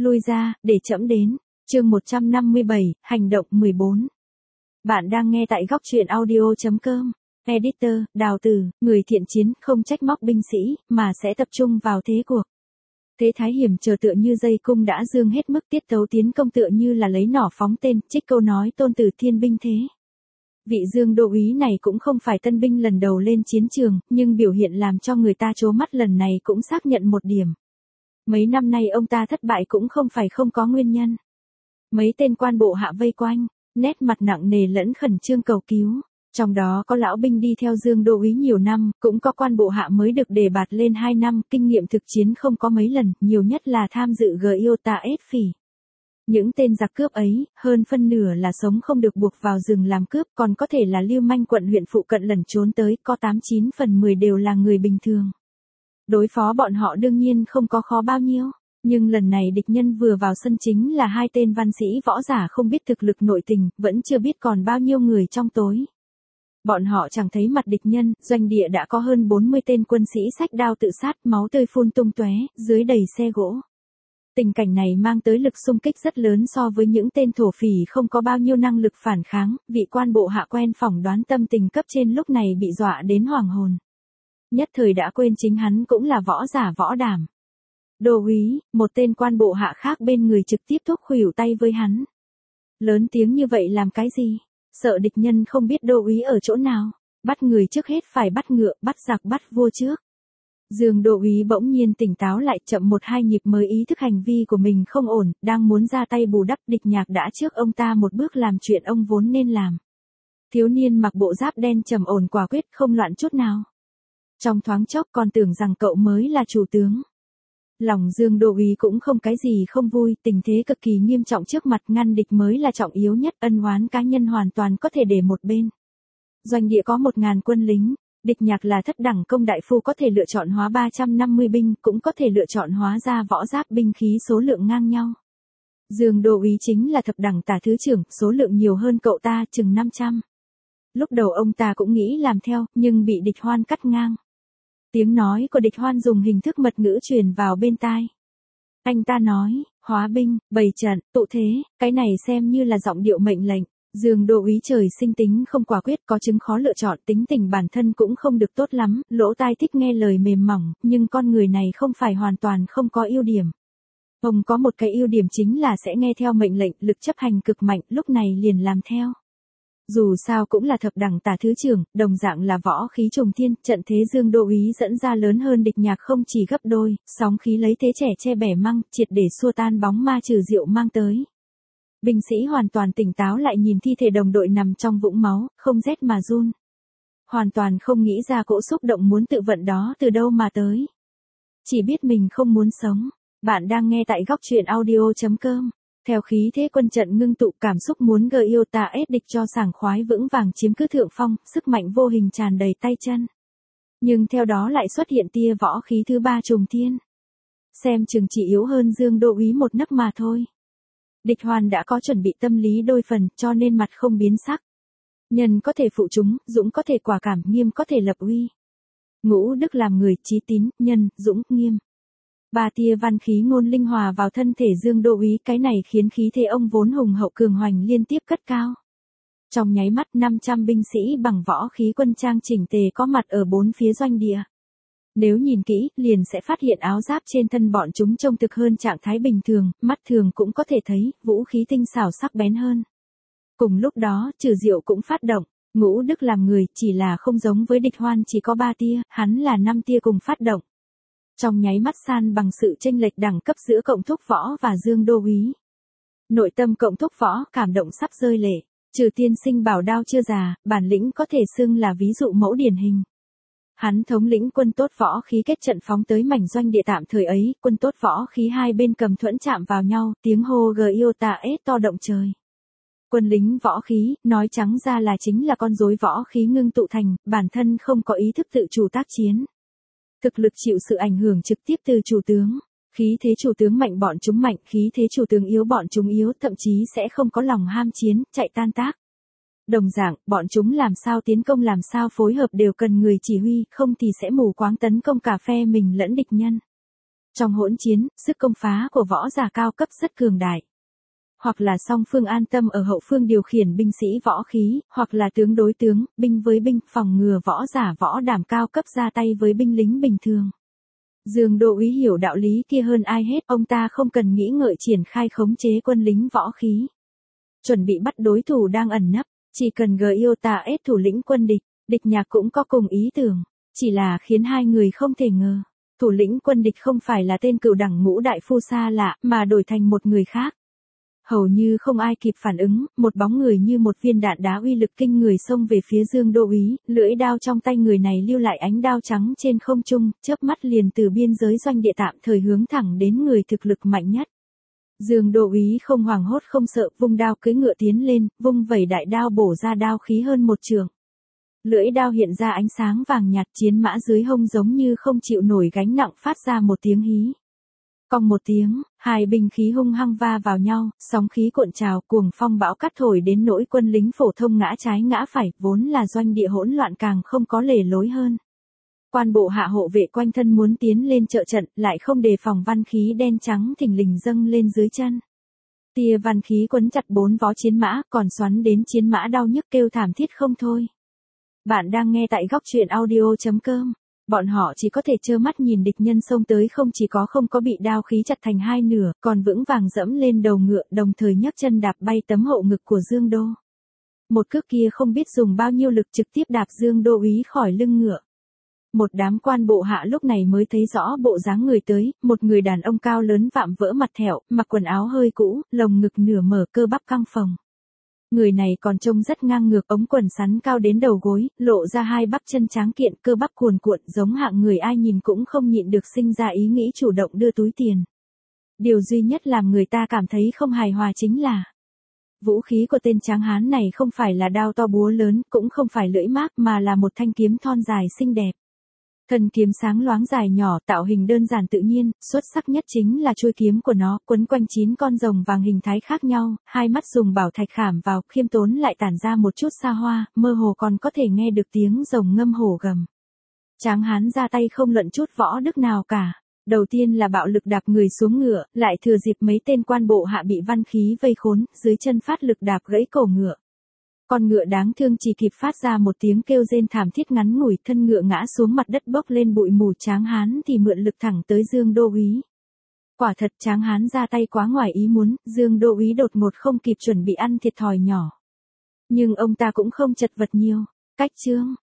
Lui ra, để trẫm đến. Chương 157, hành động 14. Bạn đang nghe tại góc truyện audio.com. Editor, Đào Tử, người thiện chiến, không trách móc binh sĩ, mà sẽ tập trung vào thế cuộc. Thế thái hiểm chờ tựa như dây cung đã dương hết mức, tiết tấu tiến công tựa như là lấy nỏ phóng tên, trích câu nói tôn tử thiên binh thế. Vị Dương đô úy này cũng không phải tân binh lần đầu lên chiến trường, nhưng biểu hiện làm cho người ta trố mắt lần này cũng xác nhận một điểm. Mấy năm nay ông ta thất bại cũng không phải không có nguyên nhân. Mấy tên quan bộ hạ vây quanh, nét mặt nặng nề lẫn khẩn trương cầu cứu. Trong đó có lão binh đi theo Dương đô úy nhiều năm, cũng có quan bộ hạ mới được đề bạt lên 2 năm, kinh nghiệm thực chiến không có mấy lần, nhiều nhất là tham dự Giota ết phỉ. Những tên giặc cướp ấy, hơn phân nửa là sống không được buộc vào rừng làm cướp, còn có thể là lưu manh quận huyện phụ cận lẩn trốn tới, có 89 phần 10 đều là người bình thường. Đối phó bọn họ đương nhiên không có khó bao nhiêu, nhưng lần này địch nhân vừa vào sân chính là 2 tên văn sĩ võ giả không biết thực lực nội tình, vẫn chưa biết còn bao nhiêu người trong tối. Bọn họ chẳng thấy mặt địch nhân, doanh địa đã có hơn 40 tên quân sĩ xách đao tự sát, máu tươi phun tung tóe, dưới đầy xe gỗ. Tình cảnh này mang tới lực xung kích rất lớn so với những tên thổ phỉ không có bao nhiêu năng lực phản kháng, vị quan bộ hạ quen phỏng đoán tâm tình cấp trên lúc này bị dọa đến hoàng hồn. Nhất thời đã quên chính hắn cũng là võ giả võ đảm. Đô úy, một tên quan bộ hạ khác bên người trực tiếp thúc khuỷu tay với hắn. Lớn tiếng như vậy làm cái gì? Sợ địch nhân không biết đô úy ở chỗ nào. Bắt người trước hết phải bắt ngựa, bắt giặc bắt vua trước. Dương đô úy bỗng nhiên tỉnh táo lại, chậm 1-2 nhịp mới ý thức hành vi của mình không ổn, đang muốn ra tay bù đắp, địch nhạc đã trước ông ta một bước làm chuyện ông vốn nên làm. Thiếu niên mặc bộ giáp đen trầm ổn quả quyết, không loạn chút nào. Trong thoáng chốc còn tưởng rằng cậu mới là chủ tướng. Lòng Dương đô úy cũng không cái gì không vui, tình thế cực kỳ nghiêm trọng trước mặt, ngăn địch mới là trọng yếu nhất, ân oán cá nhân hoàn toàn có thể để một bên. Doanh địa có 1000 quân lính, địch nhạc là thất đẳng công đại phu có thể lựa chọn hóa 350 binh, cũng có thể lựa chọn hóa ra võ giáp binh khí số lượng ngang nhau. Dương đô úy chính là thập đẳng tả thứ trưởng, số lượng nhiều hơn cậu ta chừng 500. Lúc đầu ông ta cũng nghĩ làm theo, nhưng bị địch hoan cắt ngang. Tiếng nói của địch hoan dùng hình thức mật ngữ truyền vào bên tai. Anh ta nói, hóa binh, bày trận, tụ thế, cái này xem như là giọng điệu mệnh lệnh. Dương đô úy trời sinh tính không quả quyết, có chứng khó lựa chọn, tính tình bản thân cũng không được tốt lắm, lỗ tai thích nghe lời mềm mỏng, nhưng con người này không phải hoàn toàn không có ưu điểm. Ông có một cái ưu điểm chính là sẽ nghe theo mệnh lệnh, lực chấp hành cực mạnh, lúc này liền làm theo. Dù sao cũng là thập đẳng tả thứ trưởng, đồng dạng là võ khí trùng thiên, trận thế Dương đô úy dẫn ra lớn hơn địch nhạc không chỉ gấp đôi, sóng khí lấy thế trẻ che bẻ măng, triệt để xua tan bóng ma trừ diệu mang tới. Binh sĩ hoàn toàn tỉnh táo lại nhìn thi thể đồng đội nằm trong vũng máu, không rét mà run. Hoàn toàn không nghĩ ra cỗ xúc động muốn tự vận đó từ đâu mà tới. Chỉ biết mình không muốn sống. Bạn đang nghe tại góc truyện audio.com. Theo khí thế quân trận ngưng tụ, cảm xúc muốn Giota ết địch cho sảng khoái vững vàng chiếm cứ thượng phong, sức mạnh vô hình tràn đầy tay chân. Nhưng theo đó lại xuất hiện tia võ khí thứ 3 trùng thiên. Xem chừng chỉ yếu hơn Dương đô úy một nấc mà thôi. Địch hoan đã có chuẩn bị tâm lý đôi phần, cho nên mặt không biến sắc. Nhân có thể phụ chúng, dũng có thể quả cảm, nghiêm có thể lập uy. Ngũ đức làm người, chí tín, nhân, dũng, nghiêm. 3 tia văn khí ngôn linh hòa vào thân thể Dương đô úy, cái này khiến khí thế ông vốn hùng hậu cường hoành liên tiếp cất cao. Trong nháy mắt 500 binh sĩ bằng võ khí quân trang chỉnh tề có mặt ở 4 phía doanh địa. Nếu nhìn kỹ, liền sẽ phát hiện áo giáp trên thân bọn chúng trông thực hơn trạng thái bình thường, mắt thường cũng có thể thấy, vũ khí tinh xảo sắc bén hơn. Cùng lúc đó, trừ diệu cũng phát động, ngũ đức làm người, chỉ là không giống với địch hoan chỉ có 3 tia, hắn là 5 tia cùng phát động. Trong nháy mắt san bằng sự chênh lệch đẳng cấp giữa cộng thúc võ và Dương đô úy. Nội tâm cộng thúc võ cảm động sắp rơi lệ, trừ tiên sinh bảo đao chưa già, bản lĩnh có thể xưng là ví dụ mẫu điển hình. Hắn thống lĩnh quân tốt võ khí kết trận phóng tới mảnh doanh địa tạm thời ấy, quân tốt võ khí hai bên cầm thuẫn chạm vào nhau, tiếng hô Giota ết to động trời. Quân lính võ khí, nói trắng ra là chính là con rối võ khí ngưng tụ thành, bản thân không có ý thức tự chủ tác chiến. Thực lực chịu sự ảnh hưởng trực tiếp từ chủ tướng. Khí thế chủ tướng mạnh bọn chúng mạnh, khí thế chủ tướng yếu bọn chúng yếu, thậm chí sẽ không có lòng ham chiến, chạy tan tác. Đồng dạng, bọn chúng làm sao tiến công làm sao phối hợp đều cần người chỉ huy, không thì sẽ mù quáng tấn công cả phe mình lẫn địch nhân. Trong hỗn chiến, sức công phá của võ giả cao cấp rất cường đại. Hoặc là song phương an tâm ở hậu phương điều khiển binh sĩ võ khí, hoặc là tướng đối tướng, binh với binh, phòng ngừa võ giả võ đảm cao cấp ra tay với binh lính bình thường. Dương Đô Úy hiểu đạo lý kia hơn ai hết, ông ta không cần nghĩ ngợi triển khai khống chế quân lính võ khí. Chuẩn bị bắt đối thủ đang ẩn nấp, chỉ cần Gyota S thủ lĩnh quân địch, địch nhạc cũng có cùng ý tưởng, chỉ là khiến hai người không thể ngờ. Thủ lĩnh quân địch không phải là tên cựu đẳng ngũ đại phu xa lạ, mà đổi thành một người khác. Hầu như không ai kịp phản ứng, một bóng người như một viên đạn đá uy lực kinh người xông về phía Dương Đô Úy, lưỡi đao trong tay người này lưu lại ánh đao trắng trên không trung, chớp mắt liền từ biên giới doanh địa tạm thời hướng thẳng đến người thực lực mạnh nhất. Dương Đô Úy không hoảng hốt không sợ, vung đao cưỡi ngựa tiến lên, vung vẩy đại đao bổ ra đao khí hơn một trường. Lưỡi đao hiện ra ánh sáng vàng nhạt, chiến mã dưới hông giống như không chịu nổi gánh nặng phát ra một tiếng hí. Cong một tiếng, hai binh khí hung hăng va vào nhau, sóng khí cuộn trào, cuồng phong bão cát thổi đến nỗi quân lính phổ thông ngã trái ngã phải, vốn là doanh địa hỗn loạn càng không có lề lối hơn. Quan bộ hạ hộ vệ quanh thân muốn tiến lên trợ trận, lại không đề phòng văn khí đen trắng thình lình dâng lên dưới chân. Tia văn khí quấn chặt bốn vó chiến mã, còn xoắn đến chiến mã đau nhức kêu thảm thiết không thôi. Bạn đang nghe tại góc truyện audio.com. Bọn họ chỉ có thể trơ mắt nhìn địch nhân xông tới, không có bị đao khí chặt thành hai nửa, còn vững vàng dẫm lên đầu ngựa, đồng thời nhấc chân đạp bay tấm hậu ngực của Dương Đô. Một cước kia không biết dùng bao nhiêu lực trực tiếp đạp Dương Đô Úy khỏi lưng ngựa. Một đám quan bộ hạ lúc này mới thấy rõ bộ dáng người tới, một người đàn ông cao lớn vạm vỡ mặt thẹo, mặc quần áo hơi cũ, lồng ngực nửa mở, cơ bắp căng phồng. Người này còn trông rất ngang ngược, ống quần sắn cao đến đầu gối, lộ ra hai bắp chân tráng kiện, cơ bắp cuồn cuộn, giống hạng người ai nhìn cũng không nhịn được sinh ra ý nghĩ chủ động đưa túi tiền. Điều duy nhất làm người ta cảm thấy không hài hòa chính là vũ khí của tên tráng hán này không phải là đao to búa lớn, cũng không phải lưỡi mác, mà là một thanh kiếm thon dài xinh đẹp. Thân kiếm sáng loáng dài nhỏ, tạo hình đơn giản tự nhiên, xuất sắc nhất chính là chuôi kiếm của nó, quấn quanh 9 con rồng vàng hình thái khác nhau, hai mắt dùng bảo thạch khảm vào, khiêm tốn lại tản ra một chút xa hoa, mơ hồ còn có thể nghe được tiếng rồng ngâm hổ gầm. Tráng hán ra tay không luận chút võ đức nào cả. Đầu tiên là bạo lực đạp người xuống ngựa, lại thừa dịp mấy tên quan bộ hạ bị văn khí vây khốn, dưới chân phát lực đạp gãy cổ ngựa. Con ngựa đáng thương chỉ kịp phát ra một tiếng kêu rên thảm thiết ngắn ngủi, thân ngựa ngã xuống mặt đất bốc lên bụi mù. Tráng hán thì mượn lực thẳng tới Dương Đô Úy. Quả thật tráng hán ra tay quá ngoài ý muốn, Dương Đô Úy đột ngột không kịp chuẩn bị ăn thiệt thòi nhỏ. Nhưng ông ta cũng không chật vật nhiều. Cách chương,